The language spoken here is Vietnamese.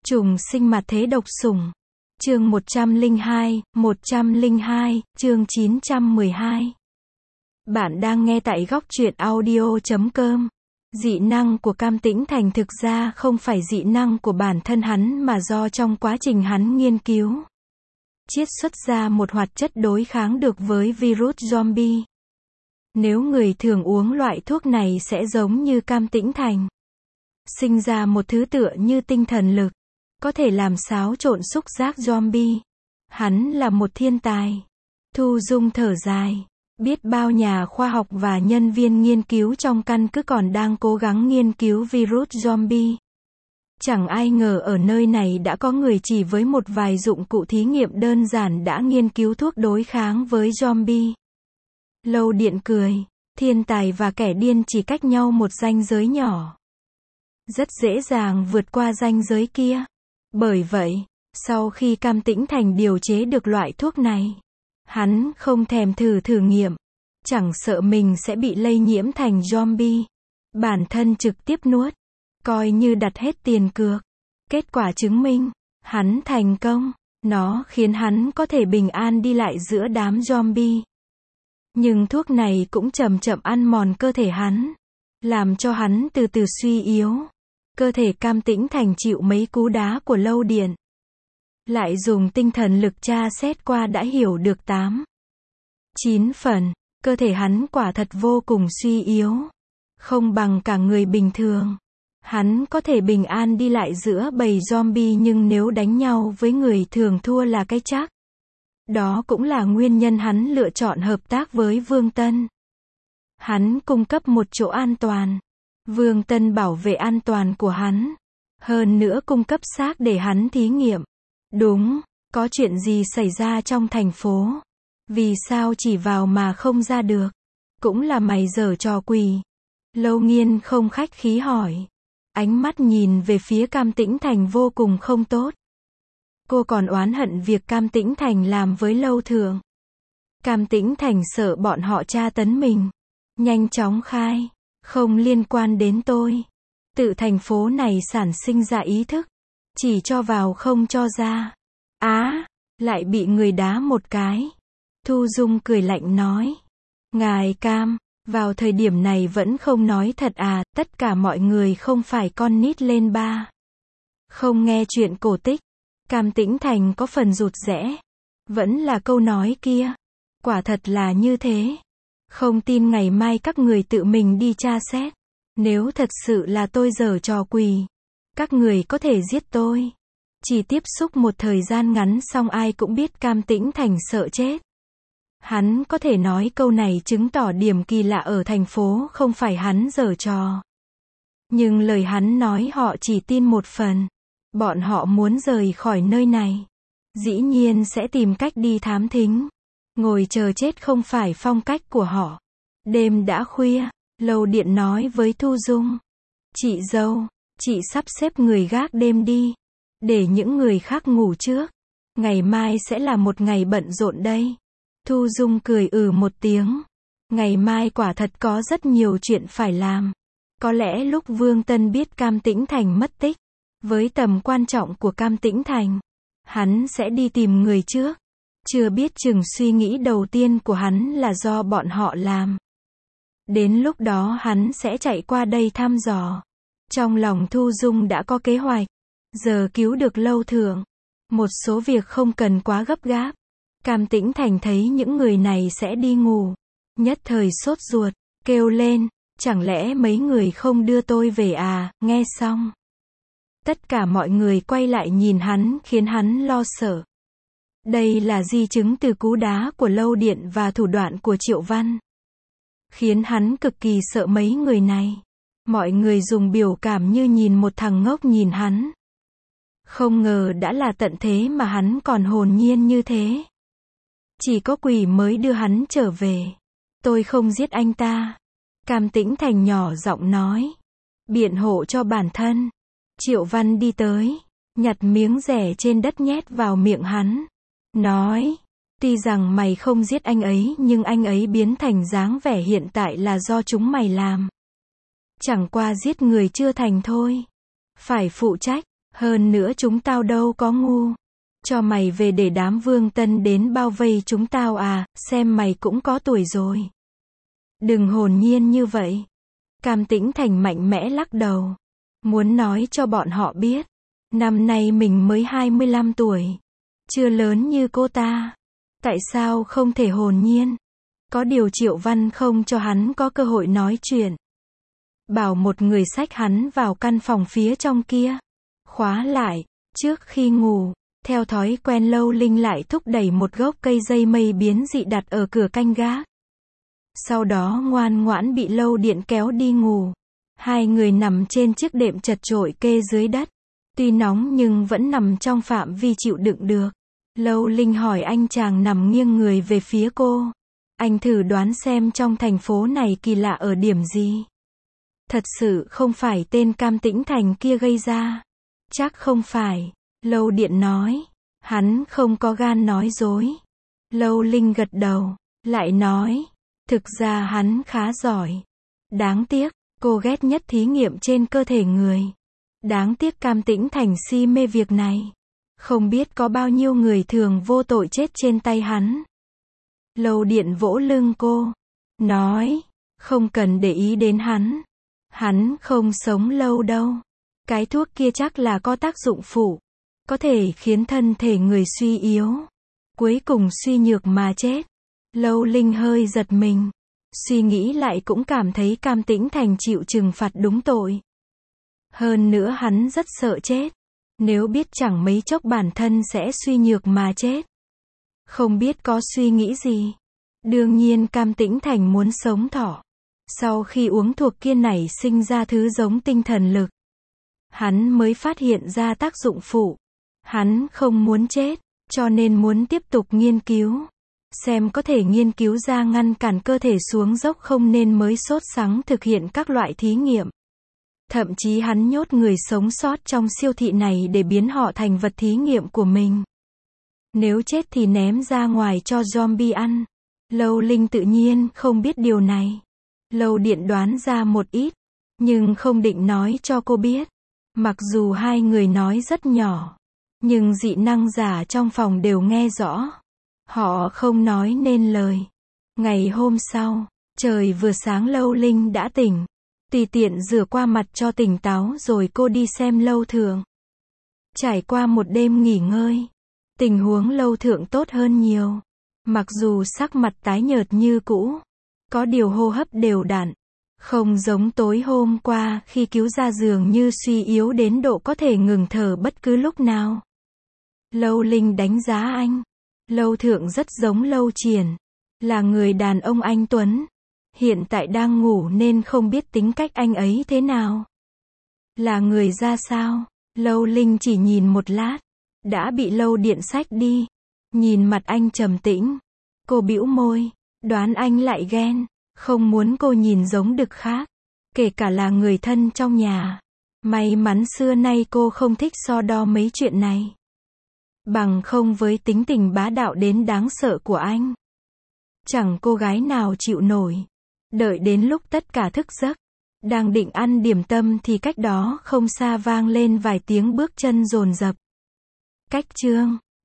Trùng sinh mặt thế độc sủng. Chương 102, chương 912. Bạn đang nghe tại góc truyện audio.com. Dị năng của Cam Tĩnh Thành thực ra không phải dị năng của bản thân hắn mà do trong quá trình hắn nghiên cứu, chiết xuất ra một hoạt chất đối kháng được với virus zombie. Nếu người thường uống loại thuốc này sẽ giống như Cam Tĩnh Thành, sinh ra một thứ tựa như tinh thần lực, có thể làm xáo trộn xúc giác zombie. Hắn là một thiên tài. Thu Dung thở dài. Biết bao nhà khoa học và nhân viên nghiên cứu trong căn cứ còn đang cố gắng nghiên cứu virus zombie. Chẳng ai ngờ ở nơi này đã có người chỉ với một vài dụng cụ thí nghiệm đơn giản đã nghiên cứu thuốc đối kháng với zombie. Lâu Điện cười. Thiên tài và kẻ điên chỉ cách nhau một ranh giới nhỏ. Rất dễ dàng vượt qua ranh giới kia. Bởi vậy, sau khi Cam Tĩnh Thành điều chế được loại thuốc này, hắn không thèm thử nghiệm, chẳng sợ mình sẽ bị lây nhiễm thành zombie. Bản thân trực tiếp nuốt, coi như đặt hết tiền cược. Kết quả chứng minh, hắn thành công, nó khiến hắn có thể bình an đi lại giữa đám zombie. Nhưng thuốc này cũng chậm chậm ăn mòn cơ thể hắn, làm cho hắn từ từ suy yếu. Cơ thể Cam Tĩnh Thành chịu mấy cú đá của Lâu Điện, lại dùng tinh thần lực tra xét qua đã hiểu được 8-9 phần, cơ thể hắn quả thật vô cùng suy yếu, không bằng cả người bình thường. Hắn có thể bình an đi lại giữa bầy zombie nhưng nếu đánh nhau với người thường thua là cái chắc. Đó cũng là nguyên nhân hắn lựa chọn hợp tác với Vương Tân. Hắn cung cấp một chỗ an toàn. Vương Tân bảo vệ an toàn của hắn. Hơn nữa cung cấp xác để hắn thí nghiệm. Đúng, có chuyện gì xảy ra trong thành phố? Vì sao chỉ vào mà không ra được? Cũng là mày giở trò quỷ. Lâu Nghiên không khách khí hỏi. Ánh mắt nhìn về phía Cam Tĩnh Thành vô cùng không tốt. Cô còn oán hận việc Cam Tĩnh Thành làm với Lâu Thượng. Cam Tĩnh Thành sợ bọn họ tra tấn mình. Nhanh chóng khai. Không liên quan đến tôi. Tự thành phố này sản sinh ra ý thức. Chỉ cho vào không cho ra. Lại bị người đá một cái. Thu Dung cười lạnh nói. Ngài Cam, vào thời điểm này vẫn không nói thật à, tất cả mọi người không phải con nít lên ba. Không nghe chuyện cổ tích. Cam Tĩnh Thành có phần rụt rẽ. Vẫn là câu nói kia. Quả thật là như thế. Không tin ngày mai các người tự mình đi tra xét. Nếu thật sự là tôi giở trò quỷ, các người có thể giết tôi. Chỉ tiếp xúc một thời gian ngắn xong ai cũng biết Cam Tĩnh Thành sợ chết. Hắn có thể nói câu này chứng tỏ điểm kỳ lạ ở thành phố không phải hắn giở trò. Nhưng lời hắn nói họ chỉ tin một phần. Bọn họ muốn rời khỏi nơi này. Dĩ nhiên sẽ tìm cách đi thám thính. Ngồi chờ chết không phải phong cách của họ. Đêm đã khuya, Lâu Điện nói với Thu Dung. Chị dâu, chị sắp xếp người gác đêm đi. Để những người khác ngủ trước. Ngày mai sẽ là một ngày bận rộn đây. Thu Dung cười một tiếng. Ngày mai quả thật có rất nhiều chuyện phải làm. Có lẽ lúc Vương Tân biết Cam Tĩnh Thành mất tích, với tầm quan trọng của Cam Tĩnh Thành, hắn sẽ đi tìm người trước. Chưa biết chừng suy nghĩ đầu tiên của hắn là do bọn họ làm. Đến lúc đó hắn sẽ chạy qua đây thăm dò. Trong lòng Thu Dung đã có kế hoạch. Giờ cứu được Lâu Thượng. Một số việc không cần quá gấp gáp. Cam Tĩnh Thành thấy những người này sẽ đi ngủ. Nhất thời sốt ruột, kêu lên. Chẳng lẽ mấy người không đưa tôi về à? Nghe xong, tất cả mọi người quay lại nhìn hắn khiến hắn lo sợ. Đây là di chứng từ cú đá của Lâu Điện và thủ đoạn của Triệu Văn. Khiến hắn cực kỳ sợ mấy người này. Mọi người dùng biểu cảm như nhìn một thằng ngốc nhìn hắn. Không ngờ đã là tận thế mà hắn còn hồn nhiên như thế. Chỉ có quỷ mới đưa hắn trở về. Tôi không giết anh ta. Cam Tĩnh Thành nhỏ giọng nói. Biện hộ cho bản thân. Triệu Văn đi tới. Nhặt miếng rẻ trên đất nhét vào miệng hắn. Nói. Tuy rằng mày không giết anh ấy nhưng anh ấy biến thành dáng vẻ hiện tại là do chúng mày làm. Chẳng qua giết người chưa thành thôi. Phải phụ trách. Hơn nữa chúng tao đâu có ngu. Cho mày về để đám Vương Tân đến bao vây chúng tao à, xem mày cũng có tuổi rồi. Đừng hồn nhiên như vậy. Cam Tĩnh Thành mạnh mẽ lắc đầu. Muốn nói cho bọn họ biết. Năm nay mình mới 25 tuổi. Chưa lớn như cô ta. Tại sao không thể hồn nhiên? Có điều Triệu Văn không cho hắn có cơ hội nói chuyện. Bảo một người xách hắn vào căn phòng phía trong kia. Khóa lại. Trước khi ngủ, theo thói quen Lâu Linh lại thúc đẩy một gốc cây dây mây biến dị đặt ở cửa canh gác. Sau đó ngoan ngoãn bị Lâu Điện kéo đi ngủ. Hai người nằm trên chiếc đệm chật chội kê dưới đất. Tuy nóng nhưng vẫn nằm trong phạm vi chịu đựng được. Lâu Linh hỏi anh chàng nằm nghiêng người về phía cô. Anh thử đoán xem trong thành phố này kỳ lạ ở điểm gì. Thật sự không phải tên Cam Tĩnh Thành kia gây ra. Chắc không phải. Lâu Điện nói. Hắn không có gan nói dối. Lâu Linh gật đầu. Lại nói. Thực ra hắn khá giỏi. Đáng tiếc, cô ghét nhất thí nghiệm trên cơ thể người. Đáng tiếc Cam Tĩnh Thành si mê việc này. Không biết có bao nhiêu người thường vô tội chết trên tay hắn. Lâu Điện vỗ lưng cô. Nói. Không cần để ý đến hắn. Hắn không sống lâu đâu. Cái thuốc kia chắc là có tác dụng phụ. Có thể khiến thân thể người suy yếu. Cuối cùng suy nhược mà chết. Lâu Linh hơi giật mình. Suy nghĩ lại cũng cảm thấy Cam Tĩnh Thành chịu trừng phạt đúng tội. Hơn nữa hắn rất sợ chết. Nếu biết chẳng mấy chốc bản thân sẽ suy nhược mà chết. Không biết có suy nghĩ gì. Đương nhiên Cam Tĩnh Thành muốn sống thọ. Sau khi uống thuốc kia nảy sinh ra thứ giống tinh thần lực. Hắn mới phát hiện ra tác dụng phụ. Hắn không muốn chết, cho nên muốn tiếp tục nghiên cứu. Xem có thể nghiên cứu ra ngăn cản cơ thể xuống dốc không nên mới sốt sắng thực hiện các loại thí nghiệm. Thậm chí hắn nhốt người sống sót trong siêu thị này để biến họ thành vật thí nghiệm của mình. Nếu chết thì ném ra ngoài cho zombie ăn. Lâu Linh tự nhiên không biết điều này. Lâu Điện đoán ra một ít, nhưng không định nói cho cô biết. Mặc dù hai người nói rất nhỏ, nhưng dị năng giả trong phòng đều nghe rõ. Họ không nói nên lời. Ngày hôm sau, trời vừa sáng Lâu Linh đã tỉnh. Tùy tiện rửa qua mặt cho tỉnh táo rồi cô đi xem Lâu Thượng. Trải qua một đêm nghỉ ngơi, tình huống Lâu Thượng tốt hơn nhiều. Mặc dù sắc mặt tái nhợt như cũ, có điều hô hấp đều đặn. Không giống tối hôm qua khi cứu ra dường như suy yếu đến độ có thể ngừng thở bất cứ lúc nào. Lâu Linh đánh giá anh. Lâu Thượng rất giống Lâu Triển. Là người đàn ông anh tuấn. Hiện tại đang ngủ nên không biết tính cách anh ấy thế nào. Là người ra sao? Lâu Linh chỉ nhìn một lát. Đã bị Lâu Điện xách đi. Nhìn mặt anh trầm tĩnh. Cô bĩu môi. Đoán anh lại ghen. Không muốn cô nhìn giống đực khác. Kể cả là người thân trong nhà. May mắn xưa nay cô không thích so đo mấy chuyện này. Bằng không với tính tình bá đạo đến đáng sợ của anh. Chẳng cô gái nào chịu nổi. Đợi đến lúc tất cả thức giấc. Đang định ăn điểm tâm thì cách đó không xa vang lên vài tiếng bước chân dồn dập. Cách chương